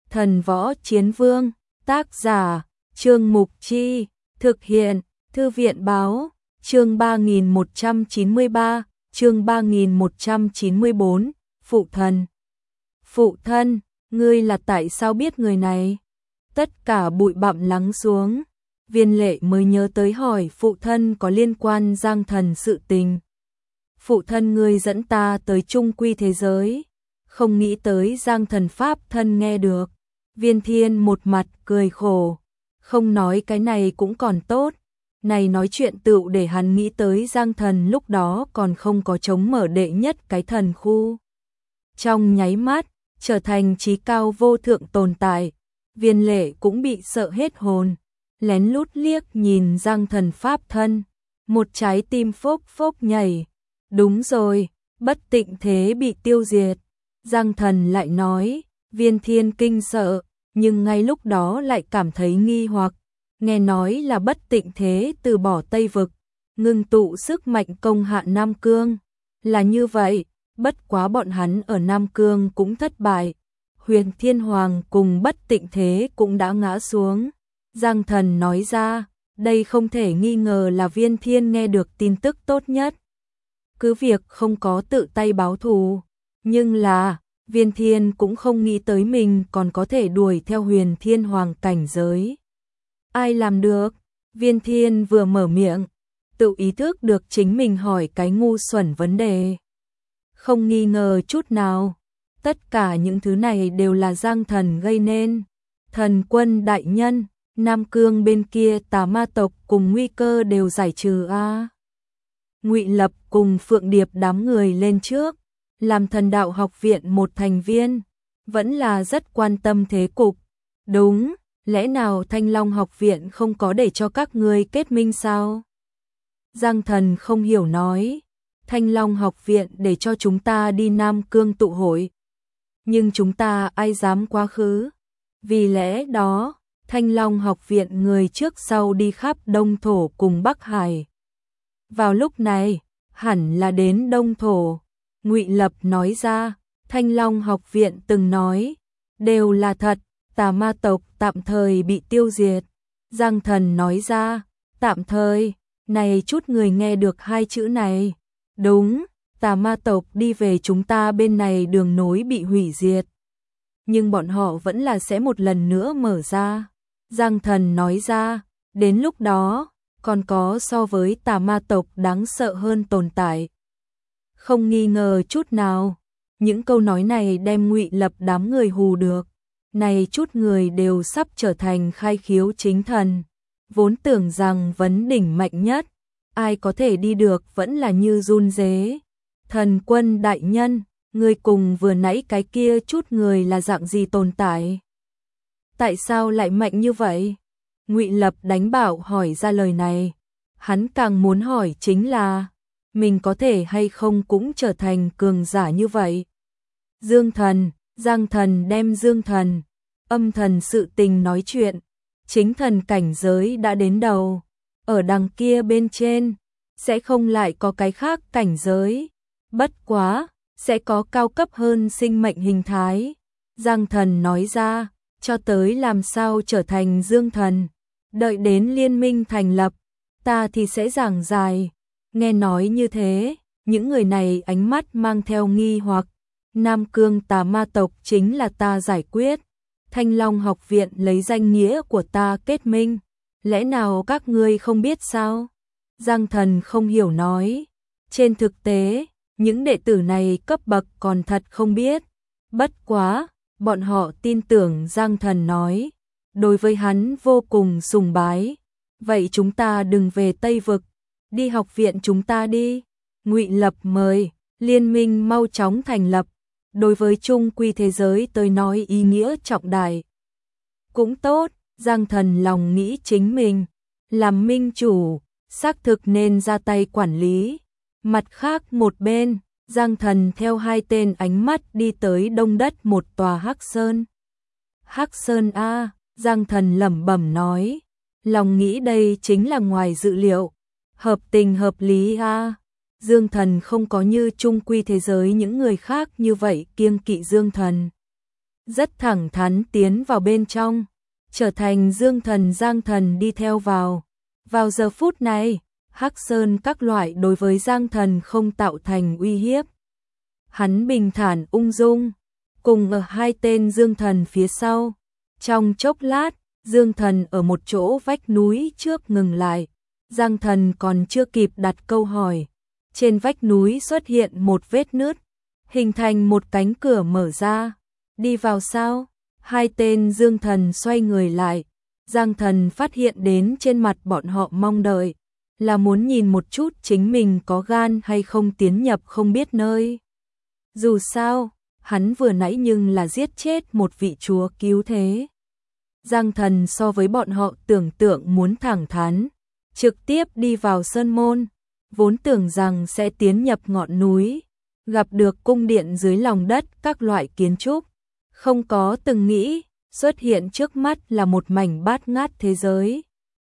Thần Võ Chiến Vương, tác giả, Trương Mục Chi, thực hiện, Thư viện Báo, chương 3193, chương 3194, Phụ Thân. Phụ thân, ngươi là tại sao biết người này? Tất cả bụi bặm lắng xuống, Viên Lệ mới nhớ tới hỏi phụ thân có liên quan Giang Thần sự tình. Phụ thân ngươi dẫn ta tới trung quy thế giới, không nghĩ tới Giang Thần pháp thân nghe được. Viên Thiên một mặt cười khổ, không nói cái này cũng còn tốt, này nói chuyện tựu để hắn nghĩ tới Giang Thần lúc đó còn không có chống mở đệ nhất cái thần khu. Trong nháy mắt, trở thành trí cao vô thượng tồn tại, Viên Lệ cũng bị sợ hết hồn, lén lút liếc nhìn Giang Thần pháp thân, một trái tim phốc phốc nhảy. Đúng rồi, Bất Tịnh Thế bị tiêu diệt. Giang Thần lại nói, Viên Thiên kinh sợ, nhưng ngay lúc đó lại cảm thấy nghi hoặc, nghe nói là Bất Tịnh Thế từ bỏ Tây Vực, ngưng tụ sức mạnh công hạ Nam Cương. Là như vậy, bất quá bọn hắn ở Nam Cương cũng thất bại, Huyền Thiên Hoàng cùng Bất Tịnh Thế cũng đã ngã xuống. Giang Thần nói ra, đây không thể nghi ngờ là Viên Thiên nghe được tin tức tốt nhất. Cứ việc không có tự tay báo thù, nhưng là Viên Thiên cũng không nghĩ tới mình còn có thể đuổi theo Huyền Thiên Hoàng cảnh giới. Ai làm được? Viên Thiên vừa mở miệng, tự ý thức được chính mình hỏi cái ngu xuẩn vấn đề. Không nghi ngờ chút nào, tất cả những thứ này đều là Giang Thần gây nên. Thần quân đại nhân, Nam Cương bên kia tà ma tộc cùng nguy cơ đều giải trừ a. Ngụy Lập cùng Phượng Điệp đám người lên trước, làm Thần Đạo học viện một thành viên, vẫn là rất quan tâm thế cục. Đúng, lẽ nào Thanh Long học viện không có để cho các ngươi kết minh sao? Giang Thần không hiểu nói, Thanh Long học viện để cho chúng ta đi Nam Cương tụ hội, nhưng chúng ta ai dám quá khứ? Vì lẽ đó, Thanh Long học viện người trước sau đi khắp Đông Thổ cùng Bắc Hải. Vào lúc này, hẳn là đến Đông Thổ. Ngụy Lập nói ra, Thanh Long học viện từng nói, đều là thật, tà ma tộc tạm thời bị tiêu diệt. Giang Thần nói ra, tạm thời, này chút người nghe được hai chữ này. Đúng, tà ma tộc đi về chúng ta bên này đường nối bị hủy diệt. Nhưng bọn họ vẫn là sẽ một lần nữa mở ra. Giang Thần nói ra, đến lúc đó, còn có so với tà ma tộc đáng sợ hơn tồn tại. Không nghi ngờ chút nào, những câu nói này đem Ngụy Lập đám người hù được. Này chút người đều sắp trở thành khai khiếu chính thần, vốn tưởng rằng vấn đỉnh mạnh nhất, ai có thể đi được vẫn là như run rế. Thần quân đại nhân, người cùng vừa nãy cái kia chút người là dạng gì tồn tại? Tại sao lại mạnh như vậy? Ngụy Lập đánh bảo hỏi ra lời này, hắn càng muốn hỏi chính là, mình có thể hay không cũng trở thành cường giả như vậy? Dương Thần, Giang Thần đem Dương Thần, âm thần sự tình nói chuyện, chính thần cảnh giới đã đến đầu, ở đằng kia bên trên, sẽ không lại có cái khác cảnh giới, bất quá, sẽ có cao cấp hơn sinh mệnh hình thái. Giang Thần nói ra, cho tới làm sao trở thành Dương Thần, đợi đến liên minh thành lập, ta thì sẽ giảng dài. Nghe nói như thế, những người này ánh mắt mang theo nghi hoặc, Nam Cương tà ma tộc chính là ta giải quyết, Thanh Long học viện lấy danh nghĩa của ta kết minh, lẽ nào các ngươi không biết sao? Giang Thần không hiểu nói, trên thực tế, những đệ tử này cấp bậc còn thật không biết, bất quá, bọn họ tin tưởng Giang Thần nói, đối với hắn vô cùng sùng bái, vậy chúng ta đừng về Tây Vực, đi học viện chúng ta đi. Ngụy Lập mời, liên minh mau chóng thành lập, đối với trung quy thế giới tới nói ý nghĩa trọng đại. Cũng tốt, Giang Thần lòng nghĩ chính mình, làm minh chủ, xác thực nên ra tay quản lý. Mặt khác một bên, Giang Thần theo hai tên ánh mắt đi tới đông đất một tòa Hắc Sơn. Hắc Sơn a, Giang Thần lẩm bẩm nói, lòng nghĩ đây chính là ngoài dự liệu, hợp tình hợp lý a. Dương Thần không có như trung quy thế giới những người khác như vậy kiêng kỵ Dương Thần. rất thẳng thắn tiến vào bên trong, trở thành Dương Thần. Giang Thần đi theo vào. Vào giờ phút này, Hắc Sơn các loại đối với Giang Thần không tạo thành uy hiếp. Hắn bình thản ung dung, cùng ở hai tên Dương Thần phía sau. Trong chốc lát, Dương Thần ở một chỗ vách núi trước ngừng lại. Giang Thần còn chưa kịp đặt câu hỏi. Trên vách núi xuất hiện một vết nứt, hình thành một cánh cửa mở ra. Đi vào sao? Hai tên Dương Thần xoay người lại. Giang Thần phát hiện đến trên mặt bọn họ mong đợi, là muốn nhìn một chút chính mình có gan hay không tiến nhập không biết nơi. Dù sao, hắn vừa nãy nhưng là giết chết một vị chúa cứu thế. Giang Thần so với bọn họ tưởng tượng muốn thẳng thắn, trực tiếp đi vào sơn môn, vốn tưởng rằng sẽ tiến nhập ngọn núi, gặp được cung điện dưới lòng đất các loại kiến trúc, không có từng nghĩ, xuất hiện trước mắt là một mảnh bát ngát thế giới.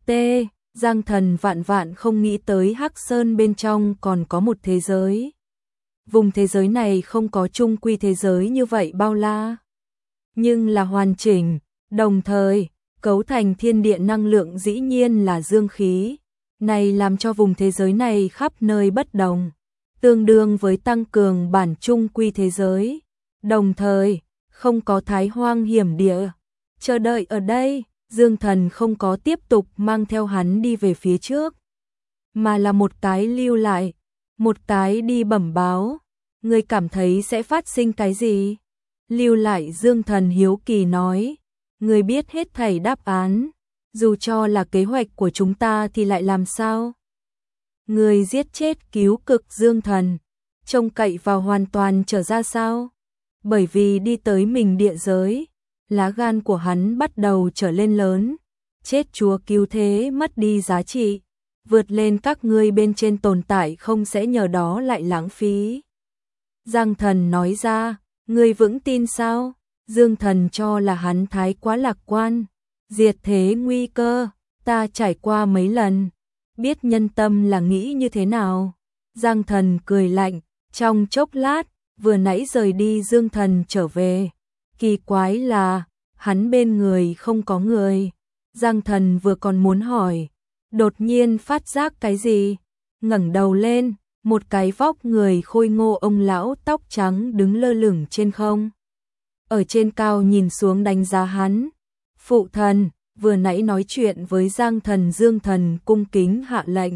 Giang Thần vạn vạn không nghĩ tới Hắc Sơn bên trong còn có một thế giới. Vùng thế giới này không có chung quy thế giới như vậy bao la, nhưng là hoàn chỉnh, đồng thời cấu thành thiên địa năng lượng dĩ nhiên là dương khí. Này làm cho vùng thế giới này khắp nơi bất đồng, tương đương với tăng cường bản chung quy thế giới. Đồng thời, không có thái hoang hiểm địa. Chờ đợi ở đây, Dương Thần không có tiếp tục mang theo hắn đi về phía trước, mà là một cái lưu lại, một cái đi bẩm báo. Người cảm thấy sẽ phát sinh cái gì? Lưu lại. Dương Thần hiếu kỳ nói, người biết hết thảy đáp án, dù cho là kế hoạch của chúng ta thì lại làm sao? Người giết chết cứu cực Dương Thần, trông cậy vào hoàn toàn trở ra sao? Bởi vì đi tới mình địa giới, lá gan của hắn bắt đầu trở lên lớn, chết chúa cứu thế mất đi giá trị, vượt lên các ngươi bên trên tồn tại không sẽ nhờ đó lại lãng phí. Giang Thần nói ra, ngươi vững tin sao? Dương Thần cho là hắn thái quá lạc quan. Diệt thế nguy cơ, ta trải qua mấy lần, biết nhân tâm là nghĩ như thế nào. Giang Thần cười lạnh, trong chốc lát, vừa nãy rời đi Dương Thần trở về. Kỳ quái là, hắn bên người không có người. Giang Thần vừa còn muốn hỏi, đột nhiên phát giác cái gì, ngẩng đầu lên, một cái vóc người khôi ngô ông lão tóc trắng đứng lơ lửng trên không. Ở trên cao nhìn xuống đánh giá hắn. Phụ thần, vừa nãy nói chuyện với Giang Thần. Dương Thần cung kính hạ lệnh.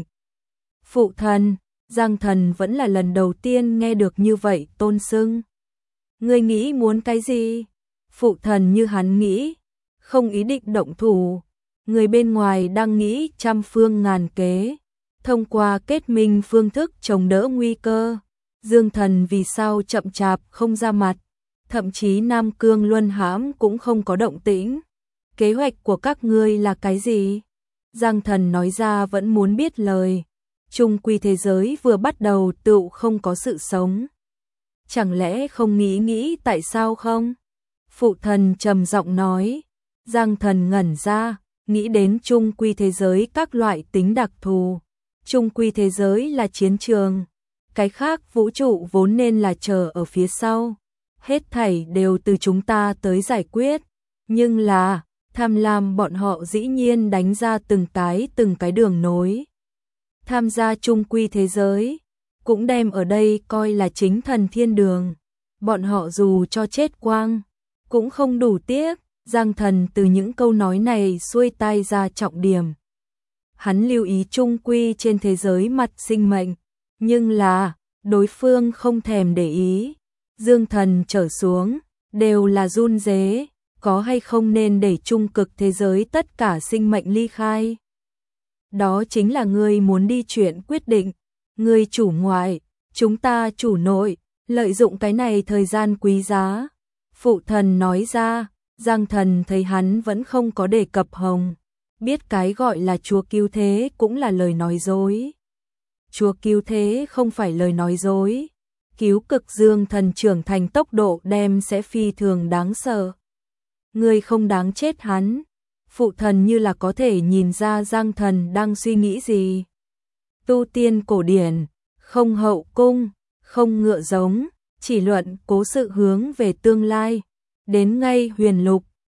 Phụ thần, Giang Thần vẫn là lần đầu tiên nghe được như vậy tôn xưng. Ngươi nghĩ muốn cái gì? Phụ thần như hắn nghĩ, không ý định động thủ. Người bên ngoài đang nghĩ trăm phương ngàn kế, thông qua kết minh phương thức chống đỡ nguy cơ. Dương Thần vì sao chậm chạp không ra mặt, thậm chí Nam Cương Luân Hãm cũng không có động tĩnh. Kế hoạch của các ngươi là cái gì? Giang Thần nói ra vẫn muốn biết lời. Chung quy thế giới vừa bắt đầu tựu không có sự sống. Chẳng lẽ không nghĩ tại sao không? Phụ thần trầm giọng nói. Giang Thần ngẩn ra, nghĩ đến chung quy thế giới các loại tính đặc thù. Chung quy thế giới là chiến trường. Cái khác vũ trụ vốn nên là chờ ở phía sau. Hết thảy đều từ chúng ta tới giải quyết. Nhưng là, tham lam bọn họ dĩ nhiên đánh ra từng cái đường nối. Tham gia chung quy thế giới, cũng đem ở đây coi là chính thần thiên đường. Bọn họ dù cho chết quang, cũng không đủ tiếc. Giang Thần từ những câu nói này xuôi tai ra trọng điểm. Hắn lưu ý chung quy trên thế giới mặt sinh mệnh, nhưng là, đối phương không thèm để ý. Dương Thần trở xuống, đều là run rế, có hay không nên để trung cực thế giới tất cả sinh mệnh ly khai. Đó chính là ngươi muốn đi chuyện quyết định, ngươi chủ ngoại, chúng ta chủ nội, lợi dụng cái này thời gian quý giá. Phụ thần nói ra. Giang Thần thấy hắn vẫn không có đề cập Hồng, biết cái gọi là chúa cứu thế cũng là lời nói dối. Chúa cứu thế không phải lời nói dối. Cứu cực Dương Thần trưởng thành tốc độ đem sẽ phi thường đáng sợ. Người không đáng chết hắn. Phụ thần như là có thể nhìn ra Giang Thần đang suy nghĩ gì. Tu tiên cổ điển, không hậu cung, không ngựa giống, chỉ luận cố sự hướng về tương lai. đến ngay huyền lục,